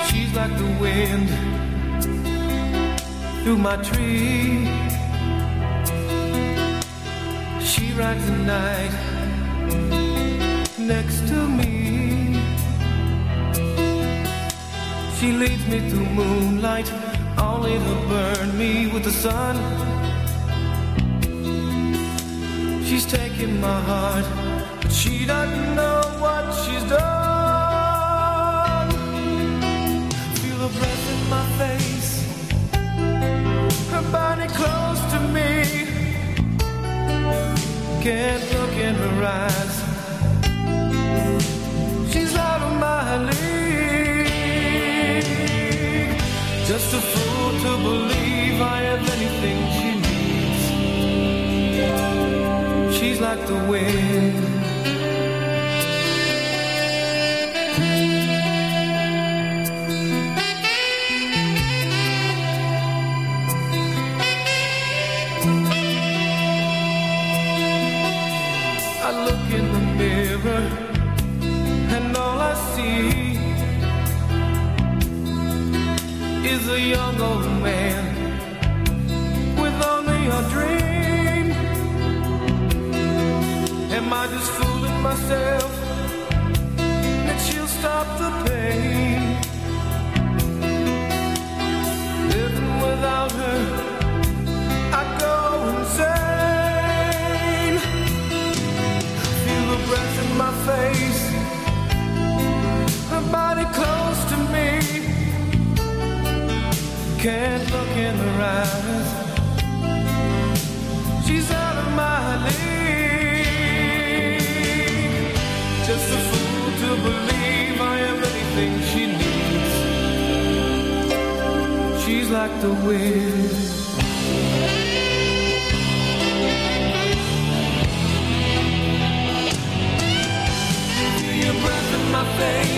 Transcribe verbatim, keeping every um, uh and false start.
She's like the wind through my tree. She rides the night next to me. She leads me through moonlight, only to burn me with the sun. She's taking my heart, but she doesn't know what she's done. Feel her breath in my face, her body close to me. Can't look in her eyes, she's out of my league. Just a fool to believe I have anything she needs. She's like the wind. I look in the mirror and all I see is a young old man with only a dream. Am I just fooling myself that she'll stop the pain? Living without her, I go insane. Feel the breath in my face, her body close to me. Can't look in her eyes, she's out of my league. Just a fool to believe I am anything she needs. She's like the wind. Feel your breath in my face,